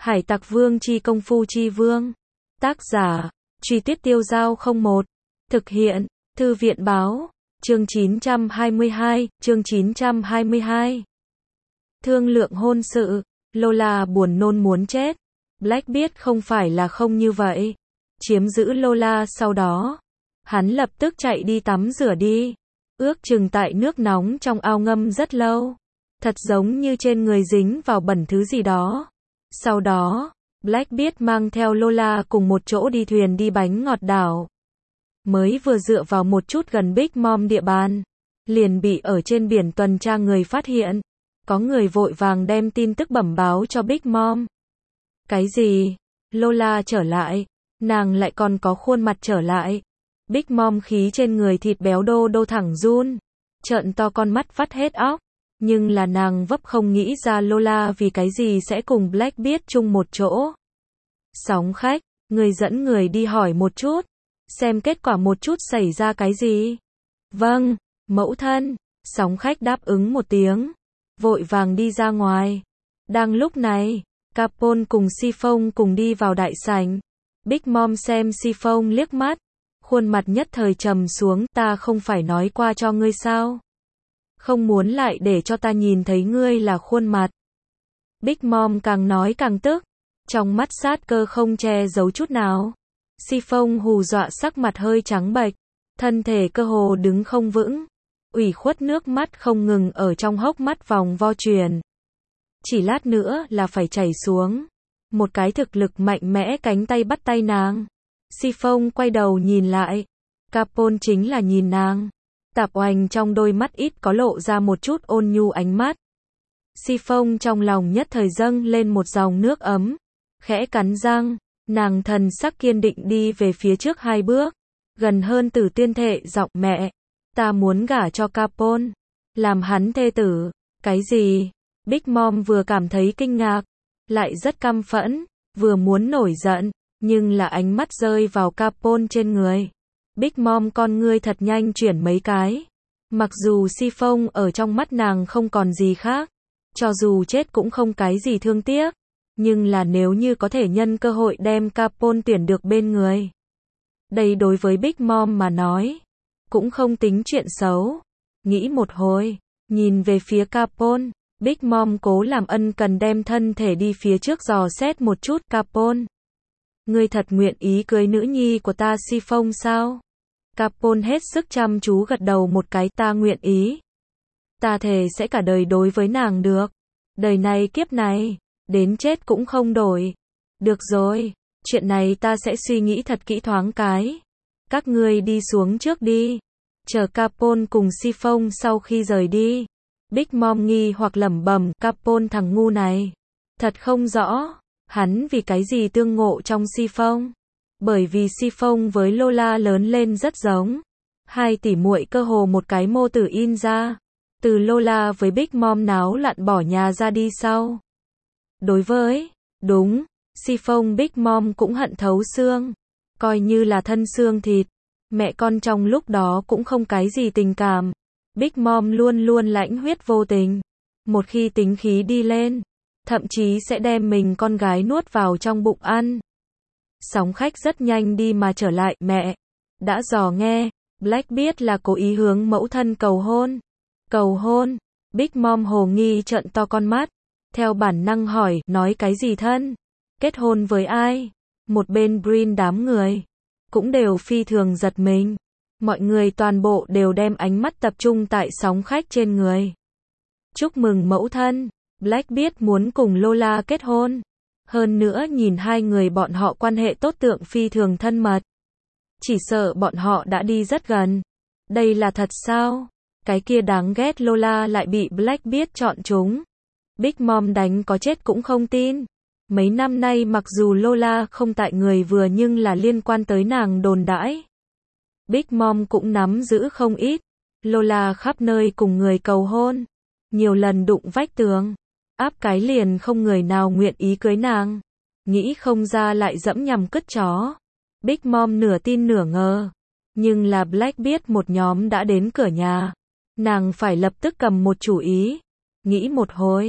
Hải Tặc Vương chi công phu chi vương. Tác giả, Truy Tuyết Tiêu Dao 01. Thực hiện, Thư viện báo. Chương 922, chương 922. Thương lượng hôn sự. Lola buồn nôn muốn chết. Black biết không phải là không như vậy. Chiếm giữ Lola sau đó. Hắn lập tức chạy đi tắm rửa đi. Ước chừng tại nước nóng trong ao ngâm rất lâu. Thật giống như trên người dính vào bẩn thứ gì đó. Sau đó, Black biết mang theo Lola cùng một chỗ đi thuyền đi bánh ngọt đảo. Mới vừa dựa vào một chút gần Big Mom địa bàn, liền bị ở trên biển tuần tra người phát hiện. Có người vội vàng đem tin tức bẩm báo cho Big Mom. Cái gì? Lola trở lại, nàng lại còn có khuôn mặt trở lại. Big Mom khí trên người thịt béo đô đô thẳng run, trợn to con mắt vắt hết óc. Nhưng là nàng vấp không nghĩ ra Lola vì cái gì sẽ cùng Black biết chung một chỗ. Sóng khách, người dẫn người đi hỏi một chút, xem kết quả một chút xảy ra cái gì. Vâng, mẫu thân. Sóng khách đáp ứng một tiếng, vội vàng đi ra ngoài. Đang lúc này, Capone cùng Chiffon cùng đi vào đại sảnh. Big Mom xem Chiffon liếc mắt, khuôn mặt nhất thời trầm xuống. Ta không phải nói qua cho ngươi sao? Không muốn lại để cho ta nhìn thấy ngươi là khuôn mặt. Big Mom càng nói càng tức, trong mắt sát cơ không che giấu chút nào. Chiffon hù dọa sắc mặt hơi trắng bệch, thân thể cơ hồ đứng không vững, ủy khuất nước mắt không ngừng ở trong hốc mắt vòng vo truyền. Chỉ lát nữa là phải chảy xuống. Một cái thực lực mạnh mẽ cánh tay bắt tay nàng. Chiffon quay đầu nhìn lại, Capone chính là nhìn nàng. Tạp oanh trong đôi mắt ít có lộ ra một chút ôn nhu ánh mắt. Chiffon trong lòng nhất thời dâng lên một dòng nước ấm, khẽ cắn răng, nàng thần sắc kiên định đi về phía trước 2 bước, gần hơn Tử Tuyên thệ giọng mẹ, ta muốn gả cho Capone, làm hắn thê tử. Cái gì? Big Mom vừa cảm thấy kinh ngạc, lại rất căm phẫn, vừa muốn nổi giận, nhưng là ánh mắt rơi vào Capone trên người. Big Mom con ngươi thật nhanh chuyển mấy cái. Mặc dù Chiffon ở trong mắt nàng không còn gì khác, cho dù chết cũng không cái gì thương tiếc, nhưng là nếu như có thể nhân cơ hội đem Capone tuyển được bên người, đây đối với Big Mom mà nói, cũng không tính chuyện xấu. Nghĩ một hồi, nhìn về phía Capone, Big Mom cố làm ân cần đem thân thể đi phía trước dò xét một chút. Capone, ngươi thật nguyện ý cưới nữ nhi của ta Chiffon sao? Capone hết sức chăm chú gật đầu một cái. Ta nguyện ý. Ta thề sẽ cả đời đối với nàng được. Đời này kiếp này, đến chết cũng không đổi. Được rồi, chuyện này ta sẽ suy nghĩ thật kỹ thoáng cái. Các ngươi đi xuống trước đi. Chờ Capone cùng Chiffon sau khi rời đi, Big Mom nghi hoặc lẩm bẩm, Capone thằng ngu này, thật không rõ, hắn vì cái gì tương ngộ trong Chiffon. Bởi vì Chiffon với Lola lớn lên rất giống. 2 tỷ muội cơ hồ một cái mô tử in ra. Từ Lola với Big Mom náo loạn bỏ nhà ra đi sau. Đối với, đúng, Chiffon Big Mom cũng hận thấu xương. Coi như là thân xương thịt. Mẹ con trong lúc đó cũng không cái gì tình cảm. Big Mom luôn luôn lãnh huyết vô tình. Một khi tính khí đi lên, thậm chí sẽ đem mình con gái nuốt vào trong bụng ăn. Sóng khách rất nhanh đi mà trở lại. Mẹ, đã dò nghe, Black biết là cố ý hướng mẫu thân cầu hôn. Cầu hôn? Big Mom hồ nghi trợn to con mắt, theo bản năng hỏi, nói cái gì thân? Kết hôn với ai? Một bên Green đám người cũng đều phi thường giật mình. Mọi người toàn bộ đều đem ánh mắt tập trung tại sóng khách trên người. Chúc mừng mẫu thân, Black biết muốn cùng Lola kết hôn. Hơn nữa nhìn 2 người bọn họ quan hệ tốt tượng phi thường thân mật. Chỉ sợ bọn họ đã đi rất gần. Đây là thật sao? Cái kia đáng ghét Lola lại bị Black biết chọn chúng. Big Mom đánh có chết cũng không tin. Mấy năm nay mặc dù Lola không tại người vừa nhưng là liên quan tới nàng đồn đãi. Big Mom cũng nắm giữ không ít. Lola khắp nơi cùng người cầu hôn. Nhiều lần đụng vách tường. Áp cái liền không người nào nguyện ý cưới nàng. Nghĩ không ra lại dẫm nhằm cứt chó. Big Mom nửa tin nửa ngờ. Nhưng là Black biết một nhóm đã đến cửa nhà. Nàng phải lập tức cầm một chủ ý. Nghĩ một hồi,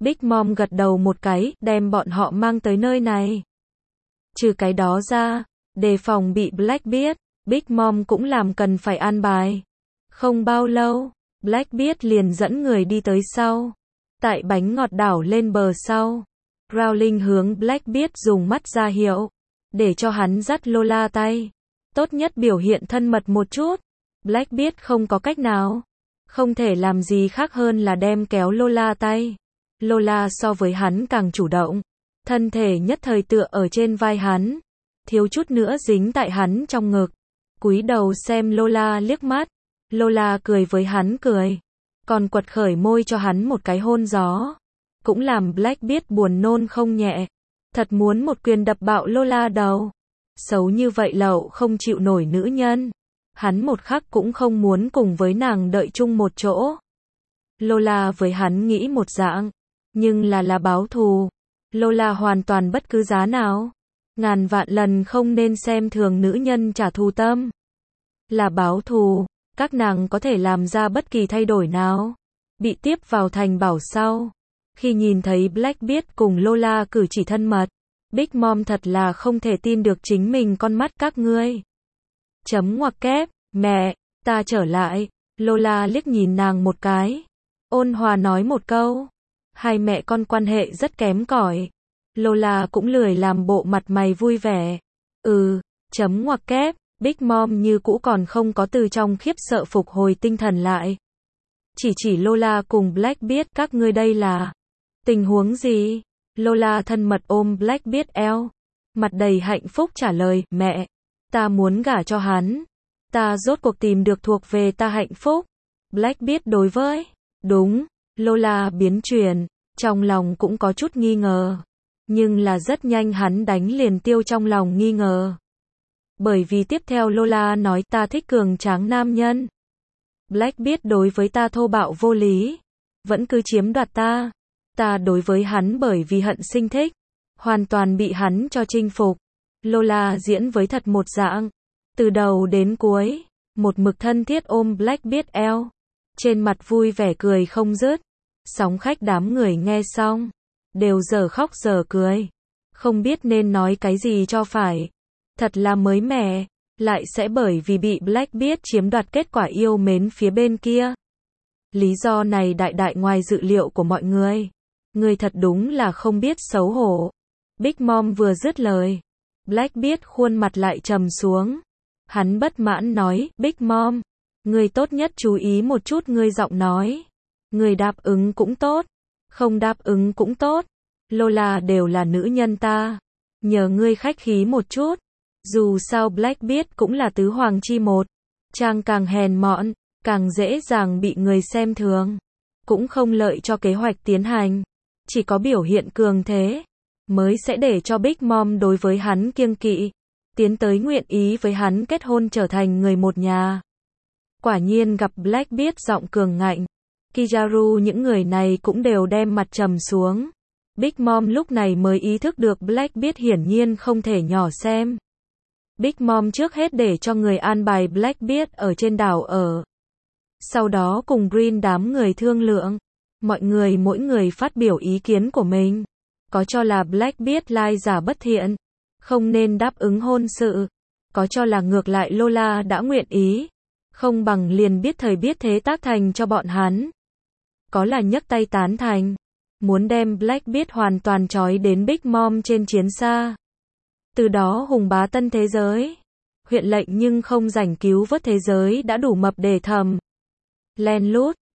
Big Mom gật đầu một cái, đem bọn họ mang tới nơi này. Trừ cái đó ra, đề phòng bị Black biết, Big Mom cũng làm cần phải an bài. Không bao lâu, Black biết liền dẫn người đi tới sau. Tại bánh ngọt đảo lên bờ sau, Rowling hướng Black biết dùng mắt ra hiệu, để cho hắn dắt Lola tay. Tốt nhất biểu hiện thân mật một chút. Black biết không có cách nào. Không thể làm gì khác hơn là đem kéo Lola tay. Lola so với hắn càng chủ động. Thân thể nhất thời tựa ở trên vai hắn. Thiếu chút nữa dính tại hắn trong ngực. Cúi đầu xem Lola liếc mắt. Lola cười với hắn cười. Còn quật khởi môi cho hắn một cái hôn gió. Cũng làm Black biết buồn nôn không nhẹ. Thật muốn một quyền đập bạo Lola đầu. Xấu như vậy lậu không chịu nổi nữ nhân. Hắn một khắc cũng không muốn cùng với nàng đợi chung một chỗ. Lola với hắn nghĩ một dạng. Nhưng là báo thù. Lola hoàn toàn bất cứ giá nào. Ngàn vạn lần không nên xem thường nữ nhân trả thù tâm. Là báo thù. Các nàng có thể làm ra bất kỳ thay đổi nào. Bị tiếp vào thành bảo sau. Khi nhìn thấy Black biết cùng Lola cử chỉ thân mật. Big Mom thật là không thể tin được chính mình con mắt các ngươi. Chấm ngoặc kép, mẹ, ta trở lại. Lola liếc nhìn nàng một cái. Ôn hòa nói một câu. Hai mẹ con quan hệ rất kém cỏi. Lola cũng lười làm bộ mặt mày vui vẻ. Chấm ngoặc kép, Big Mom như cũ còn không có từ trong khiếp sợ phục hồi tinh thần lại. Chỉ Lola cùng Black biết các ngươi đây là tình huống gì? Lola thân mật ôm Black biết eo. Mặt đầy hạnh phúc trả lời, mẹ, ta muốn gả cho hắn. Ta rốt cuộc tìm được thuộc về ta hạnh phúc. Black biết đối với, đúng, Lola biến chuyển, trong lòng cũng có chút nghi ngờ. Nhưng là rất nhanh hắn đánh liền tiêu trong lòng nghi ngờ. Bởi vì tiếp theo Lola nói ta thích cường tráng nam nhân. Black biết đối với ta thô bạo vô lý. Vẫn cứ chiếm đoạt ta. Ta đối với hắn bởi vì hận sinh thích. Hoàn toàn bị hắn cho chinh phục. Lola diễn với thật một dạng. Từ đầu đến cuối. Một mực thân thiết ôm Black biết eo. Trên mặt vui vẻ cười không dứt. Sóng khách đám người nghe xong. Đều dở khóc dở cười. Không biết nên nói cái gì cho phải. Thật là mới mẻ. Lại sẽ bởi vì bị Black biết chiếm đoạt kết quả yêu mến phía bên kia. Lý do này đại đại ngoài dự liệu của mọi người. Người thật đúng là không biết xấu hổ. Big Mom vừa dứt lời. Black biết khuôn mặt lại trầm xuống. Hắn bất mãn nói, Big Mom, người tốt nhất chú ý một chút ngươi giọng nói. Người đáp ứng cũng tốt. Không đáp ứng cũng tốt. Lola đều là nữ nhân ta. Nhờ ngươi khách khí một chút. Dù sao Black biết cũng là tứ hoàng chi một. Chàng càng hèn mọn, càng dễ dàng bị người xem thường. Cũng không lợi cho kế hoạch tiến hành. Chỉ có biểu hiện cường thế, mới sẽ để cho Big Mom đối với hắn kiêng kỵ. Tiến tới nguyện ý với hắn kết hôn trở thành người một nhà. Quả nhiên gặp Black biết giọng cường ngạnh. Kizaru những người này cũng đều đem mặt trầm xuống. Big Mom lúc này mới ý thức được Black biết hiển nhiên không thể nhỏ xem. Big Mom trước hết để cho người an bài Black biết ở trên đảo ở. Sau đó cùng Green đám người thương lượng. Mọi người mỗi người phát biểu ý kiến của mình. Có cho là Black biết lai giả bất thiện. Không nên đáp ứng hôn sự. Có cho là ngược lại Lola đã nguyện ý. Không bằng liền biết thời biết thế tác thành cho bọn hắn. Có là nhấc tay tán thành. Muốn đem Black biết hoàn toàn trói đến Big Mom trên chiến xa. Từ đó hùng bá tân thế giới. Huyện lệnh nhưng không rảnh cứu vớt thế giới đã đủ mập để thầm. Len lút,